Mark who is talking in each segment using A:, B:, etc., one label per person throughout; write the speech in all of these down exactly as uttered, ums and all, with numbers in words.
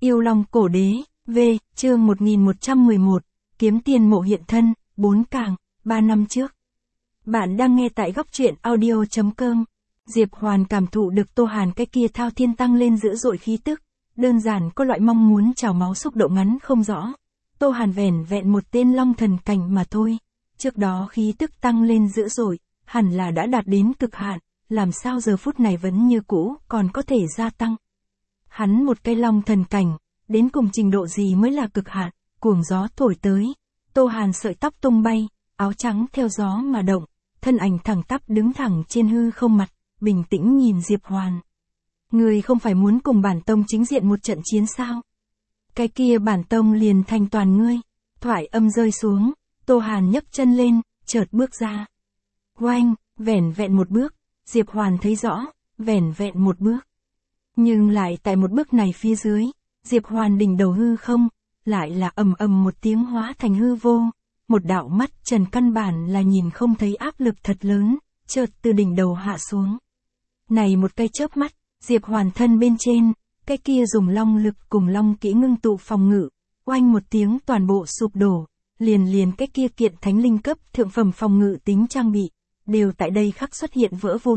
A: Yêu Long Cổ Đế, V, chương một nghìn một trăm mười một, Kiếm Tiên Mộ Hiện Thân, bốn càng, ba năm trước. Bạn đang nghe tại góc truyện audio chấm com. Diệp Hoàn cảm thụ được Tô Hàn cái kia thao thiên tăng lên dữ dội khí tức, đơn giản có loại mong muốn trào máu xúc động ngắn không rõ. Tô Hàn vẻn vẹn một tên long thần cảnh mà thôi, trước đó khí tức tăng lên dữ dội, hẳn là đã đạt đến cực hạn, làm sao giờ phút này vẫn như cũ, còn có thể gia tăng. Hắn một cây long thần cảnh, đến cùng trình độ gì mới là cực hạn, cuồng gió thổi tới, Tô Hàn sợi tóc tung bay, áo trắng theo gió mà động, thân ảnh thẳng tắp đứng thẳng trên hư không mặt, bình tĩnh nhìn Diệp Hoàn. Người không phải muốn cùng bản tông chính diện một trận chiến sao? Cái kia bản tông liền thành toàn ngươi. Thoại âm rơi xuống, Tô Hàn nhấc chân lên, chợt bước ra. Oanh, vẻn vẹn một bước, Diệp Hoàn thấy rõ, vẻn vẹn một bước. Nhưng lại tại một bước này phía dưới, Diệp Hoàn đỉnh đầu hư không, lại là ầm ầm một tiếng hóa thành hư vô, một đạo mắt trần căn bản là nhìn không thấy áp lực thật lớn, chợt từ đỉnh đầu hạ xuống. Này một cái chớp mắt, Diệp Hoàn thân bên trên, cái kia dùng long lực cùng long kỹ ngưng tụ phòng ngự, oanh một tiếng toàn bộ sụp đổ, liền liền cái kia kiện thánh linh cấp thượng phẩm phòng ngự tính trang bị, đều tại đây khắc xuất hiện vỡ vụn.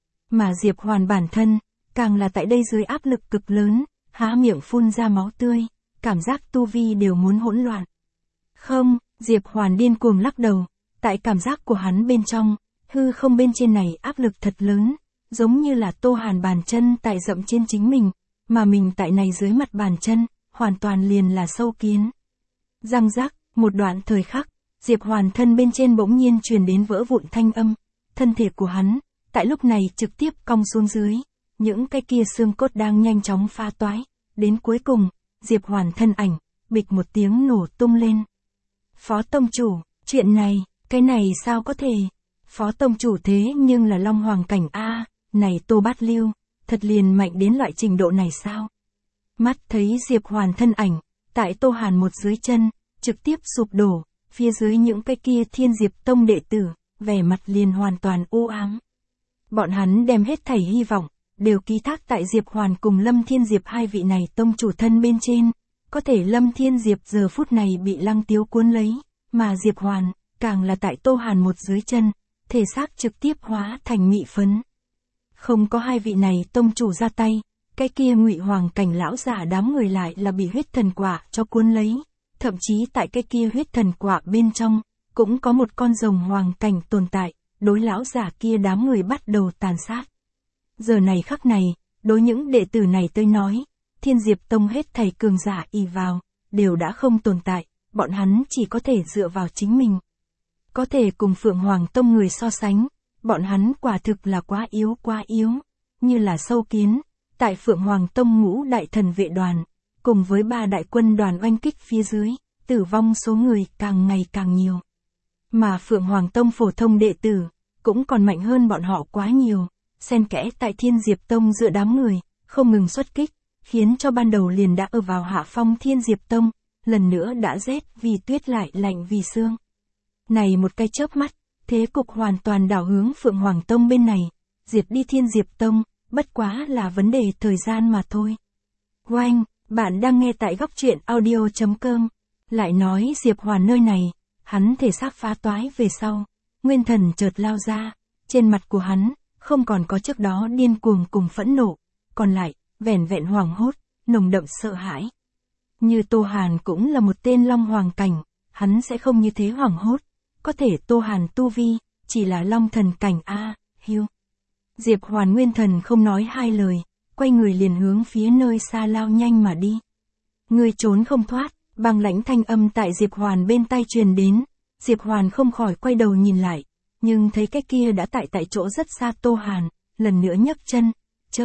A: Mà Diệp Hoàn bản thân, càng là tại đây dưới áp lực cực lớn, há miệng phun ra máu tươi, cảm giác tu vi đều muốn hỗn loạn. Không, Diệp Hoàn điên cuồng lắc đầu, tại cảm giác của hắn bên trong, hư không bên trên này áp lực thật lớn, giống như là Tô Hàn bàn chân tại dậm trên chính mình, mà mình tại này dưới mặt bàn chân, hoàn toàn liền là sâu kiến. Răng rác, một đoạn thời khắc, Diệp Hoàn thân bên trên bỗng nhiên truyền đến vỡ vụn thanh âm, thân thể của hắn, tại lúc này trực tiếp cong xuống dưới, những cái kia xương cốt đang nhanh chóng pha toái, đến cuối cùng, Diệp Hoàn thân ảnh, bịch một tiếng nổ tung lên. Phó tông chủ, chuyện này, cái này sao có thể? Phó tông chủ thế nhưng là long hoàng cảnh A, này Tô Bát Lưu, thật liền mạnh đến loại trình độ này sao? Mắt thấy Diệp Hoàn thân ảnh, tại Tô Hàn một dưới chân, trực tiếp sụp đổ, phía dưới những cái kia Thiên Diệp Tông đệ tử, vẻ mặt liền hoàn toàn u ám. Bọn hắn đem hết thảy hy vọng, đều ký thác tại Diệp Hoàn cùng Lâm Thiên Diệp hai vị này tông chủ thân bên trên, có thể Lâm Thiên Diệp giờ phút này bị Lăng Tiếu cuốn lấy, mà Diệp Hoàn, càng là tại Tô Hàn một dưới chân, thể xác trực tiếp hóa thành mị phấn. Không có hai vị này tông chủ ra tay, cái kia Ngụy Hoàng cảnh lão giả đám người lại là bị huyết thần quả cho cuốn lấy, thậm chí tại cái kia huyết thần quả bên trong, cũng có một con rồng hoàng cảnh tồn tại, đối lão giả kia đám người bắt đầu tàn sát. Giờ này khắc này, đối những đệ tử này tới nói, Thiên Diệp Tông hết thảy cường giả ỷ vào, đều đã không tồn tại, bọn hắn chỉ có thể dựa vào chính mình. Có thể cùng Phượng Hoàng Tông người so sánh, bọn hắn quả thực là quá yếu quá yếu, như là sâu kiến, tại Phượng Hoàng Tông ngũ đại thần vệ đoàn, cùng với ba đại quân đoàn oanh kích phía dưới, tử vong số người càng ngày càng nhiều. Mà Phượng Hoàng Tông phổ thông đệ tử, cũng còn mạnh hơn bọn họ quá nhiều, xen kẽ tại Thiên Diệp Tông giữa đám người, không ngừng xuất kích, khiến cho ban đầu liền đã ở vào hạ phong Thiên Diệp Tông, lần nữa đã rét vì tuyết lại lạnh vì sương. Này một cái chớp mắt, thế cục hoàn toàn đảo hướng Phượng Hoàng Tông bên này, diệt đi Thiên Diệp Tông, bất quá là vấn đề thời gian mà thôi. Oanh, bạn đang nghe tại góc truyện audio chấm com, lại nói Diệp Hoàn nơi này, hắn thể xác phá toái về sau, nguyên thần chợt lao ra, trên mặt của hắn, không còn có trước đó điên cuồng cùng phẫn nộ, còn lại, vẻn vẹn hoảng hốt, nồng đậm sợ hãi. Như Tô Hàn cũng là một tên long hoàng cảnh, hắn sẽ không như thế hoảng hốt, có thể Tô Hàn tu vi, chỉ là long thần cảnh A, hiu. Diệp Hoàn nguyên thần không nói hai lời, quay người liền hướng phía nơi xa lao nhanh mà đi. Người trốn không thoát, băng lãnh thanh âm tại Diệp Hoàn bên tai truyền đến, Diệp Hoàn không khỏi quay đầu nhìn lại, nhưng thấy cái kia đã tại tại chỗ rất xa Tô Hàn, lần nữa nhấc chân, chợt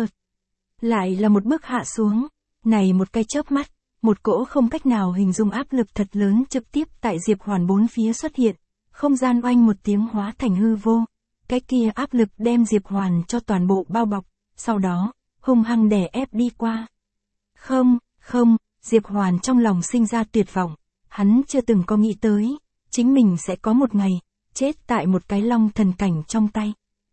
A: lại là một bước hạ xuống, này một cái chớp mắt, một cỗ không cách nào hình dung áp lực thật lớn trực tiếp tại Diệp Hoàn bốn phía xuất hiện, không gian oanh một tiếng hóa thành hư vô, cái kia áp lực đem Diệp Hoàn cho toàn bộ bao bọc, sau đó, hung hăng đè ép đi qua. Không, không, Diệp Hoàn trong lòng sinh ra tuyệt vọng, hắn chưa từng có nghĩ tới, chính mình sẽ có một ngày, chết tại một cái long thần cảnh trong tay.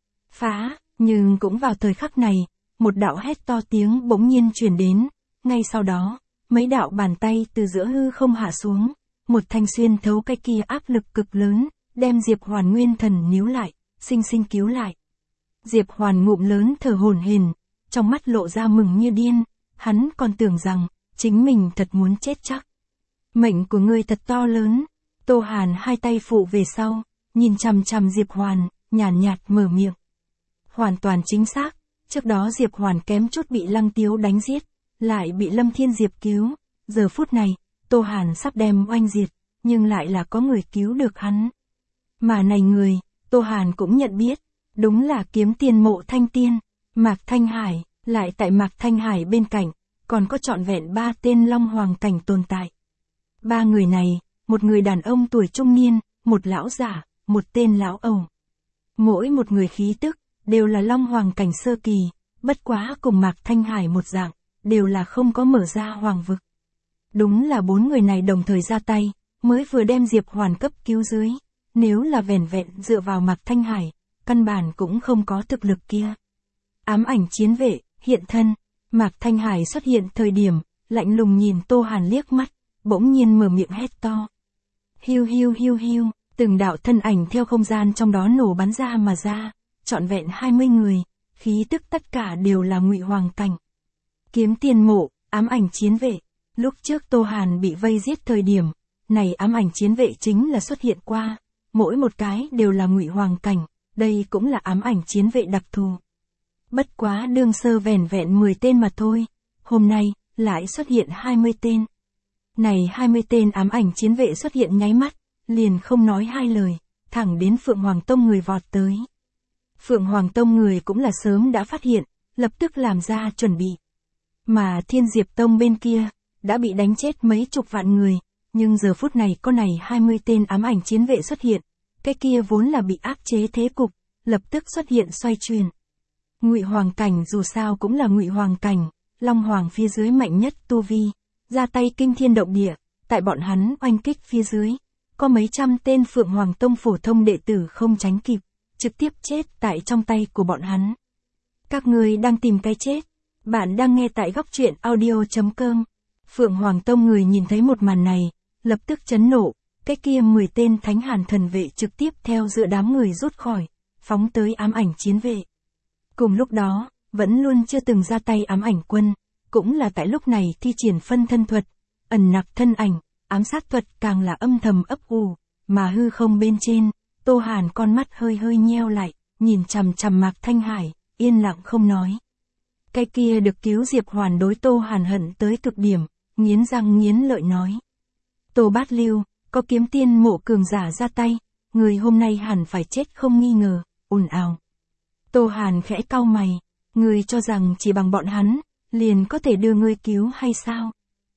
A: Phá, nhưng cũng vào thời khắc này, một đạo hét to tiếng bỗng nhiên truyền đến, ngay sau đó, mấy đạo bàn tay từ giữa hư không hạ xuống, một thanh xuyên thấu cái kia áp lực cực lớn, đem Diệp Hoàn nguyên thần níu lại, sinh sinh cứu lại. Diệp Hoàn ngụm lớn thở hổn hển, trong mắt lộ ra mừng như điên, hắn còn tưởng rằng, chính mình thật muốn chết chắc. Mệnh của ngươi thật to lớn, Tô Hàn hai tay phụ về sau, nhìn chằm chằm Diệp Hoàn, nhàn nhạt, nhạt mở miệng. Hoàn toàn chính xác, trước đó Diệp Hoàn kém chút bị Lăng Tiếu đánh giết, lại bị Lâm Thiên Diệp cứu, giờ phút này, Tô Hàn sắp đem oanh diệt, nhưng lại là có người cứu được hắn. Mà này người, Tô Hàn cũng nhận biết, đúng là kiếm tiền mộ thanh tiên, Mạc Thanh Hải, lại tại Mạc Thanh Hải bên cạnh, còn có trọn vẹn ba tên Long Hoàng cảnh tồn tại. Ba người này, một người đàn ông tuổi trung niên, một lão giả, một tên lão ẩu. Mỗi một người khí tức, đều là Long Hoàng cảnh sơ kỳ, bất quá cùng Mạc Thanh Hải một dạng, đều là không có mở ra hoàng vực. Đúng là bốn người này đồng thời ra tay, mới vừa đem Diệp Hoàn cấp cứu dưới, nếu là vẻn vẹn dựa vào Mạc Thanh Hải, căn bản cũng không có thực lực kia. Ám ảnh chiến vệ, hiện thân, Mạc Thanh Hải xuất hiện thời điểm, lạnh lùng nhìn Tô Hàn liếc mắt, bỗng nhiên mở miệng hét to. Hiu hiu hiu hiu, từng đạo thân ảnh theo không gian trong đó nổ bắn ra mà ra, trọn vẹn hai mươi người, khí tức tất cả đều là ngụy hoàng cảnh. Kiếm tiền mộ, ám ảnh chiến vệ, lúc trước Tô Hàn bị vây giết thời điểm, này ám ảnh chiến vệ chính là xuất hiện qua, mỗi một cái đều là ngụy hoàng cảnh, đây cũng là ám ảnh chiến vệ đặc thù. Bất quá đương sơ vẻn vẹn mười tên mà thôi, hôm nay, lại xuất hiện hai mươi tên. Này hai mươi tên ám ảnh chiến vệ xuất hiện nháy mắt, liền không nói hai lời, thẳng đến Phượng Hoàng Tông người vọt tới. Phượng Hoàng Tông người cũng là sớm đã phát hiện, lập tức làm ra chuẩn bị. Mà Thiên Diệp Tông bên kia, đã bị đánh chết mấy chục vạn người, nhưng giờ phút này có này hai mươi tên ám ảnh chiến vệ xuất hiện, cái kia vốn là bị áp chế thế cục, lập tức xuất hiện xoay chuyển. Ngụy Hoàng cảnh dù sao cũng là Ngụy Hoàng cảnh, Long Hoàng phía dưới mạnh nhất tu vi, ra tay kinh thiên động địa, tại bọn hắn oanh kích phía dưới, có mấy trăm tên Phượng Hoàng Tông phổ thông đệ tử không tránh kịp, trực tiếp chết tại trong tay của bọn hắn. Các người đang tìm cái chết, bạn đang nghe tại góc truyện audio chấm com. Phượng Hoàng Tông người nhìn thấy một màn này, lập tức chấn nộ, cái kia mười tên Thánh Hàn thần vệ trực tiếp theo giữa đám người rút khỏi, phóng tới ám ảnh chiến vệ. Cùng lúc đó, vẫn luôn chưa từng ra tay ám ảnh quân, cũng là tại lúc này thi triển phân thân thuật, ẩn nặc thân ảnh, ám sát thuật càng là âm thầm ấp ủ, mà hư không bên trên, Tô Hàn con mắt hơi hơi nheo lại, nhìn chằm chằm Mạc Thanh Hải, yên lặng không nói. Cái kia được cứu Diệp Hoàn đối Tô Hàn hận tới cực điểm, nghiến răng nghiến lợi nói. Tô Bát Lưu, có kiếm tiên mộ cường giả ra tay, người hôm nay hẳn phải chết không nghi ngờ, ồn ào. Tô Hàn khẽ cau mày, người cho rằng chỉ bằng bọn hắn, liền có thể đưa ngươi cứu hay sao?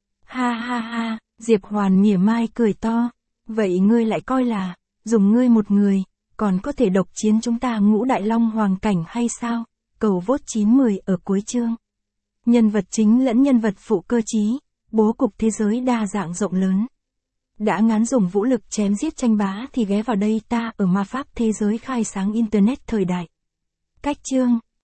A: Ha ha ha, Diệp Hoàn mỉa mai cười to, vậy ngươi lại coi là, dùng ngươi một người, còn có thể độc chiến chúng ta ngũ đại long hoàng cảnh hay sao? Cầu vote chín mười ở cuối chương. Nhân vật chính lẫn nhân vật phụ cơ trí, bố cục thế giới đa dạng rộng lớn. Đã ngán dùng vũ lực chém giết tranh bá thì ghé vào đây ta ở ma pháp thế giới khai sáng internet thời đại. Cách chương